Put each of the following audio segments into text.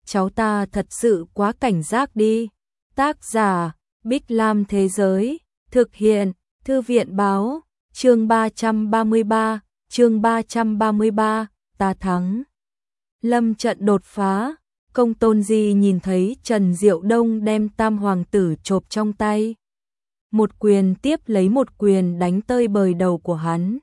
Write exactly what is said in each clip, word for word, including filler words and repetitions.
cháu ta thật sự quá cảnh giác đi. Tác giả, Bích Lam Thế Giới, thực hiện, Thư viện Báo, chương ba trăm ba mươi ba, chương ba trăm ba mươi ba, ta thắng. Lâm trận đột phá, Công Tôn Di nhìn thấy Trần Diệu Đông đem Tam Hoàng tử chộp trong tay. Một quyền tiếp lấy một quyền đánh tơi bời đầu của hắn.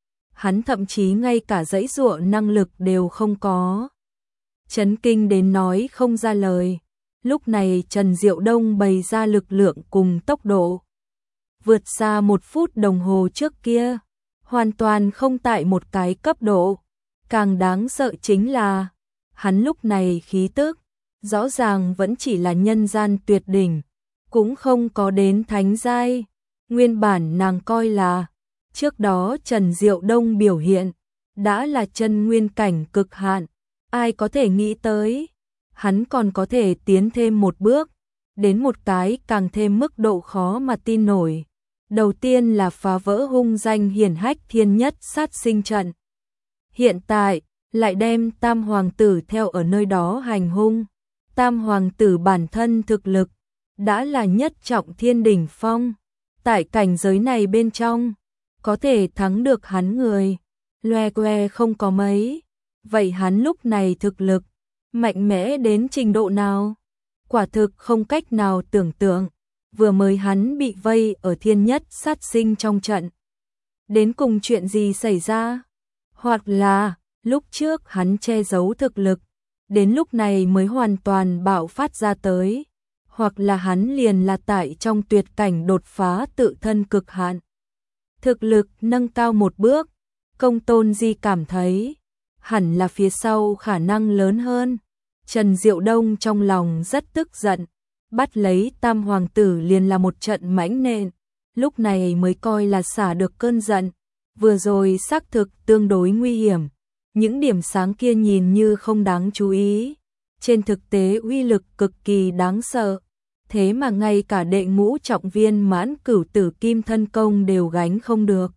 Hắn thậm chí ngay cả dãy dụa năng lực đều không có. Chấn kinh đến nói không ra lời. Lúc này Trần Diệu Đông bày ra lực lượng cùng tốc độ vượt xa một phút đồng hồ trước kia, hoàn toàn không tại một cái cấp độ. Càng đáng sợ chính là hắn lúc này khí tức rõ ràng vẫn chỉ là nhân gian tuyệt đỉnh, cũng không có đến thánh giai. Nguyên bản nàng coi là trước đó Trần Diệu Đông biểu hiện đã là chân nguyên cảnh cực hạn, ai có thể nghĩ tới hắn còn có thể tiến thêm một bước, đến một cái càng thêm mức độ khó mà tin nổi. Đầu tiên là phá vỡ hung danh hiển hách thiên nhất sát sinh trận. Hiện tại, lại đem Tam Hoàng tử theo ở nơi đó hành hung. Tam Hoàng tử bản thân thực lực đã là nhất trọng thiên đỉnh phong. Tại cảnh giới này bên trong, có thể thắng được hắn người, loe que không có mấy. Vậy hắn lúc này thực lực mạnh mẽ đến trình độ nào? Quả thực không cách nào tưởng tượng. Vừa mới hắn bị vây ở thiên nhất sát sinh trong trận, đến cùng chuyện gì xảy ra? Hoặc là lúc trước hắn che giấu thực lực, đến lúc này mới hoàn toàn bạo phát ra tới. Hoặc là hắn liền là tại trong tuyệt cảnh đột phá tự thân cực hạn, thực lực nâng cao một bước. Công Tôn Di cảm thấy hẳn là phía sau khả năng lớn hơn. Trần Diệu Đông trong lòng rất tức giận, bắt lấy Tam Hoàng tử liền là một trận mãnh nện, lúc này mới coi là xả được cơn giận. Vừa rồi xác thực tương đối nguy hiểm, những điểm sáng kia nhìn như không đáng chú ý, trên thực tế uy lực cực kỳ đáng sợ. Thế mà ngay cả đệ ngũ trọng viên mãn cửu tử kim thân công đều gánh không được.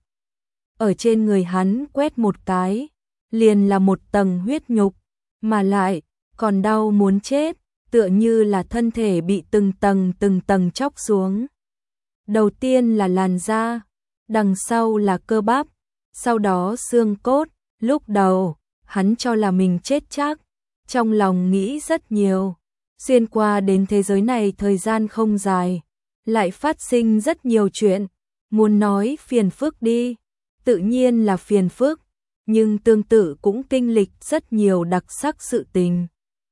Ở trên người hắn quét một cái, liền là một tầng huyết nhục, mà lại còn đau muốn chết, tựa như là thân thể bị từng tầng từng tầng chóc xuống. Đầu tiên là làn da, đằng sau là cơ bắp, sau đó xương cốt. Lúc đầu, hắn cho là mình chết chắc, trong lòng nghĩ rất nhiều. Xuyên qua đến thế giới này thời gian không dài, lại phát sinh rất nhiều chuyện. Muốn nói phiền phức đi, tự nhiên là phiền phức, nhưng tương tự cũng kinh lịch rất nhiều đặc sắc sự tình.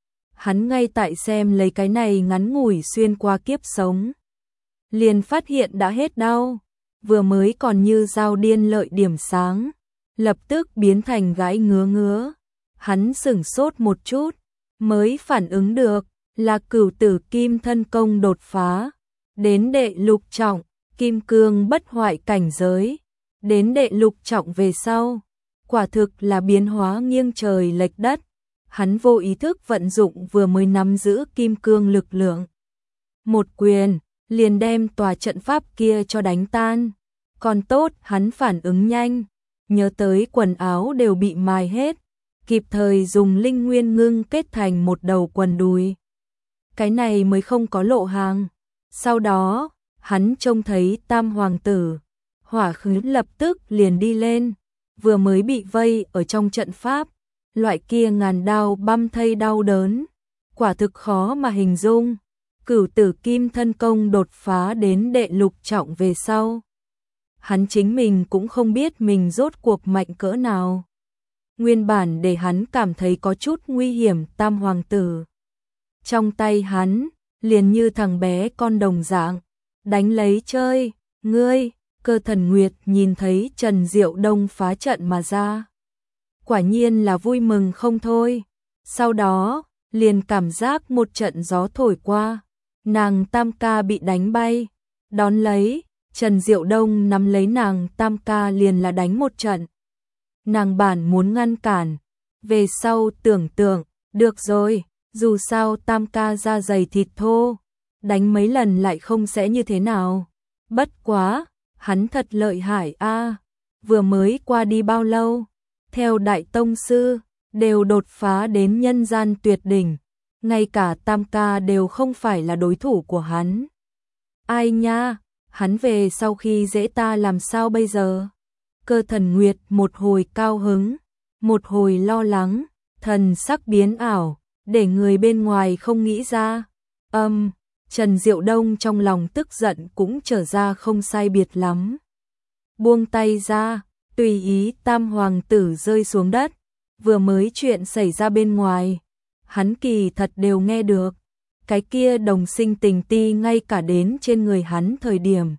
Hắn ngay tại xem lấy cái này ngắn ngủi xuyên qua kiếp sống, liền phát hiện đã hết đau. Vừa mới còn như dao điên lợi điểm sáng, lập tức biến thành gãi ngứa ngứa. Hắn sửng sốt một chút, mới phản ứng được là cửu tử kim thân công đột phá đến đệ lục trọng, kim cương bất hoại cảnh giới. Đến đệ lục trọng về sau, quả thực là biến hóa nghiêng trời lệch đất. Hắn vô ý thức vận dụng vừa mới nắm giữ kim cương lực lượng, một quyền liền đem tòa trận pháp kia cho đánh tan. Còn tốt hắn phản ứng nhanh, nhớ tới quần áo đều bị mài hết, kịp thời dùng linh nguyên ngưng kết thành một đầu quần đùi. Cái này mới không có lộ hàng. Sau đó, hắn trông thấy Tam Hoàng tử, hỏa khí lập tức liền đi lên. Vừa mới bị vây ở trong trận pháp, loại kia ngàn đao băm thây đau đớn, quả thực khó mà hình dung. Cửu tử kim thân công đột phá đến đệ lục trọng về sau, hắn chính mình cũng không biết mình rốt cuộc mạnh cỡ nào. Nguyên bản để hắn cảm thấy có chút nguy hiểm Tam Hoàng tử, trong tay hắn liền như thằng bé con đồng dạng, đánh lấy chơi. Ngươi, Cơ Thần Nguyệt nhìn thấy Trần Diệu Đông phá trận mà ra, quả nhiên là vui mừng không thôi. Sau đó, liền cảm giác một trận gió thổi qua, nàng Tam ca bị đánh bay. Đón lấy, Trần Diệu Đông nắm lấy nàng Tam ca liền là đánh một trận. Nàng bản muốn ngăn cản, về sau tưởng tượng, được rồi, dù sao Tam ca da dày thịt thô, đánh mấy lần lại không sẽ như thế nào. Bất quá, hắn thật lợi hại a, vừa mới qua đi bao lâu, theo đại tông sư, đều đột phá đến nhân gian tuyệt đỉnh. ngay cả Tam ca đều không phải là đối thủ của hắn. Ai nha, hắn về sau khi dễ ta làm sao bây giờ? Cơ Thần Nguyệt một hồi cao hứng, một hồi lo lắng, thần sắc biến ảo, để người bên ngoài không nghĩ ra. Âm, um, Trần Diệu Đông trong lòng tức giận cũng trở ra không sai biệt lắm. Buông tay ra, tùy ý Tam hoàng tử rơi xuống đất, vừa mới chuyện xảy ra bên ngoài, hắn kỳ thật đều nghe được. Cái kia đồng sinh tình ti ngay cả đến trên người hắn thời điểm,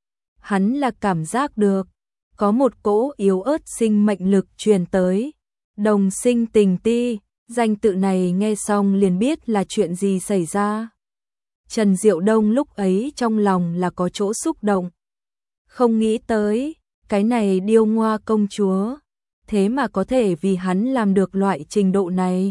hắn là cảm giác được, có một cỗ yếu ớt sinh mệnh lực truyền tới. Đồng sinh tình ti, danh tự này nghe xong liền biết là chuyện gì xảy ra. Trần Diệu Đông lúc ấy trong lòng là có chỗ xúc động. Không nghĩ tới, cái này điêu ngoa công chúa, thế mà có thể vì hắn làm được loại trình độ này.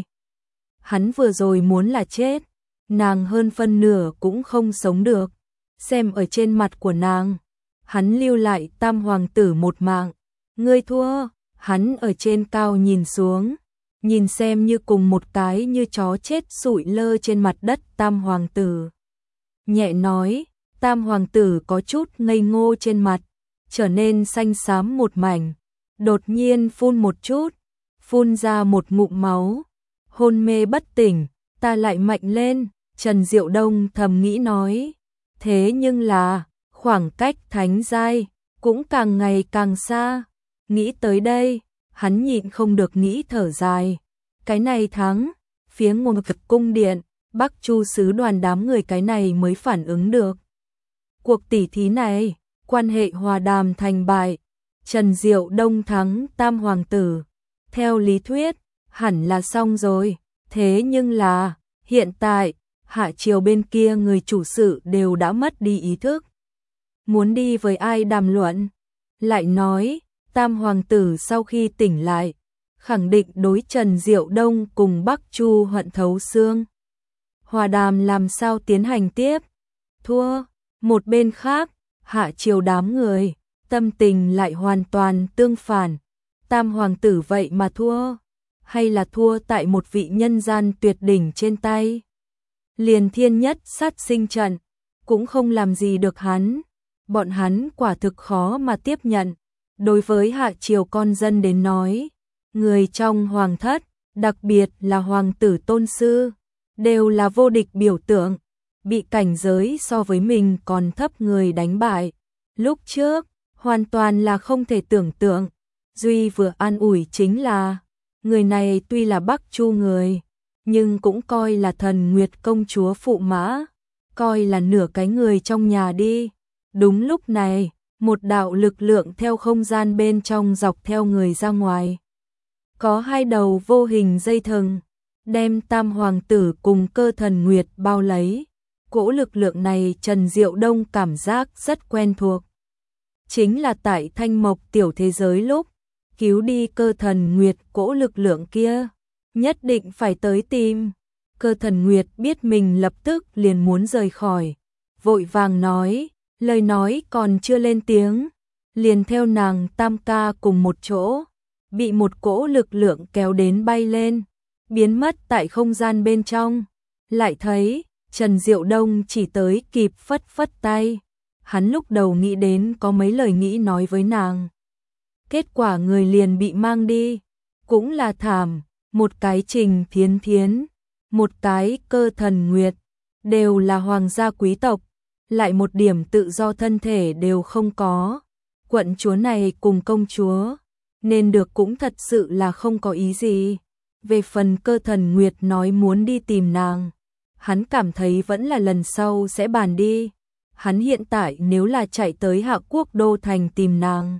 Hắn vừa rồi muốn là chết, nàng hơn phân nửa cũng không sống được. Xem ở trên mặt của nàng, hắn lưu lại Tam hoàng tử một mạng. Ngươi thua, hắn ở trên cao nhìn xuống, nhìn xem như cùng một cái như chó chết sụi lơ trên mặt đất Tam hoàng tử. Nhẹ nói, Tam hoàng tử có chút ngây ngô trên mặt, trở nên xanh xám một mảnh, đột nhiên phun một chút, phun ra một ngụm máu, hôn mê bất tỉnh. Ta lại mạnh lên, Trần Diệu Đông thầm nghĩ nói. Thế nhưng là, khoảng cách thánh giai cũng càng ngày càng xa. Nghĩ tới đây, hắn nhịn không được nghĩ thở dài. Cái này thắng, phía ngôi cực cung điện, Bắc Chu sứ đoàn đám người cái này mới phản ứng được. Cuộc tỉ thí này, quan hệ hòa đàm thành bại, Trần Diệu Đông thắng Tam hoàng tử. Theo lý thuyết, hẳn là xong rồi. Thế nhưng là, hiện tại, hạ triều bên kia người chủ sự đều đã mất đi ý thức. Muốn đi với ai đàm luận? Lại nói, Tam hoàng tử sau khi tỉnh lại, khẳng định đối Trần Diệu Đông cùng Bắc Chu hận thấu xương. Hòa đàm làm sao tiến hành tiếp? Thua. Một bên khác, hạ triều đám người, tâm tình lại hoàn toàn tương phản. Tam hoàng tử vậy mà thua, hay là thua tại một vị nhân gian tuyệt đỉnh trên tay? Liền thiên nhất sát sinh trận, cũng không làm gì được hắn. Bọn hắn quả thực khó mà tiếp nhận. Đối với hạ triều con dân đến nói, người trong hoàng thất, đặc biệt là hoàng tử tôn sư, đều là vô địch biểu tượng, bị cảnh giới so với mình còn thấp người đánh bại. Lúc trước, hoàn toàn là không thể tưởng tượng. Duy vừa an ủi chính là, người này tuy là Bắc Chu người, nhưng cũng coi là thần Nguyệt công chúa phụ mã, coi là nửa cái người trong nhà đi. Đúng lúc này, một đạo lực lượng theo không gian bên trong dọc theo người ra ngoài. Có hai đầu vô hình dây thừng, đem Tam hoàng tử cùng Cơ Thần Nguyệt bao lấy. Cỗ lực lượng này Trần Diệu Đông cảm giác rất quen thuộc. Chính là tại Thanh Mộc tiểu thế giới lúc cứu đi Cơ Thần Nguyệt, cỗ lực lượng kia nhất định phải tới tìm. Cơ Thần Nguyệt biết mình lập tức liền muốn rời khỏi, vội vàng nói, lời nói còn chưa lên tiếng, liền theo nàng Tam ca cùng một chỗ, bị một cỗ lực lượng kéo đến bay lên, biến mất tại không gian bên trong. Lại thấy, Trần Diệu Đông chỉ tới kịp phất phất tay, hắn lúc đầu nghĩ đến có mấy lời nghĩ nói với nàng. Kết quả người liền bị mang đi, cũng là thảm, một cái Trình Thiến Thiến, một cái Cơ Thần Nguyệt, đều là hoàng gia quý tộc, lại một điểm tự do thân thể đều không có. Quận chúa này cùng công chúa, nên được cũng thật sự là không có ý gì. Về phần Cơ Thần Nguyệt nói muốn đi tìm nàng, hắn cảm thấy vẫn là lần sau sẽ bàn đi. Hắn hiện tại nếu là chạy tới Hạ Quốc đô thành tìm nàng,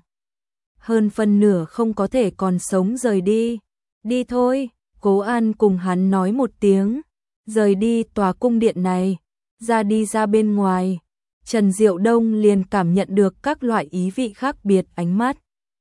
hơn phân nửa không có thể còn sống rời đi. Đi thôi, Cố An cùng hắn nói một tiếng, rời đi tòa cung điện này, ra đi ra bên ngoài. Trần Diệu Đông liền cảm nhận được các loại ý vị khác biệt ánh mắt.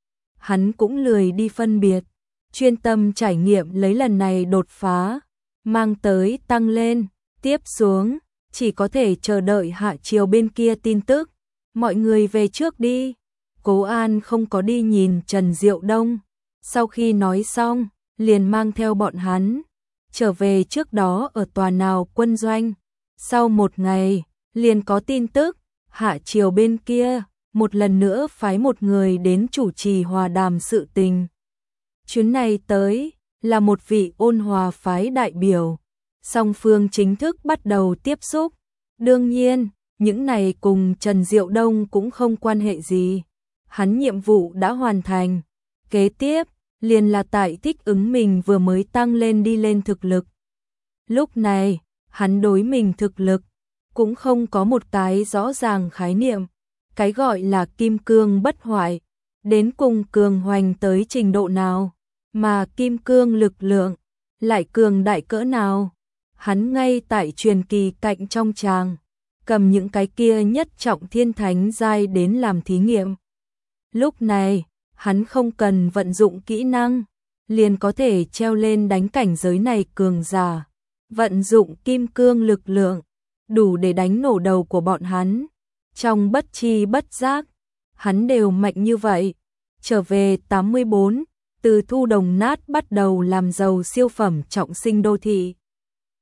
Hắn cũng lười đi phân biệt, chuyên tâm trải nghiệm lấy lần này đột phá, mang tới tăng lên, tiếp xuống, chỉ có thể chờ đợi hạ triều bên kia tin tức. Mọi người về trước đi. Cố An không có đi nhìn Trần Diệu Đông. Sau khi nói xong, liền mang theo bọn hắn trở về trước đó ở tòa nào quân doanh. Sau một ngày, liền có tin tức, Hạ Triều bên kia, một lần nữa phái một người đến chủ trì hòa đàm sự tình. Chuyến này tới, là một vị ôn hòa phái đại biểu. Song phương chính thức bắt đầu tiếp xúc. Đương nhiên, những này cùng Trần Diệu Đông cũng không quan hệ gì. Hắn nhiệm vụ đã hoàn thành. Kế tiếp, liền là tại thích ứng mình vừa mới tăng lên đi lên thực lực. Lúc này, hắn đối mình thực lực, cũng không có một cái rõ ràng khái niệm. Cái gọi là kim cương bất hoại, đến cùng cường hoành tới trình độ nào, mà kim cương lực lượng, lại cường đại cỡ nào. Hắn ngay tại truyền kỳ cạnh trong tràng, cầm những cái kia nhất trọng thiên thánh giai đến làm thí nghiệm. Lúc này, hắn không cần vận dụng kỹ năng, liền có thể treo lên đánh cảnh giới này cường giả. Vận dụng kim cương lực lượng, đủ để đánh nổ đầu của bọn hắn. Trong bất chi bất giác, hắn đều mạnh như vậy. Trở về tám mươi bốn, từ thu đồng nát bắt đầu làm giàu siêu phẩm trọng sinh đô thị.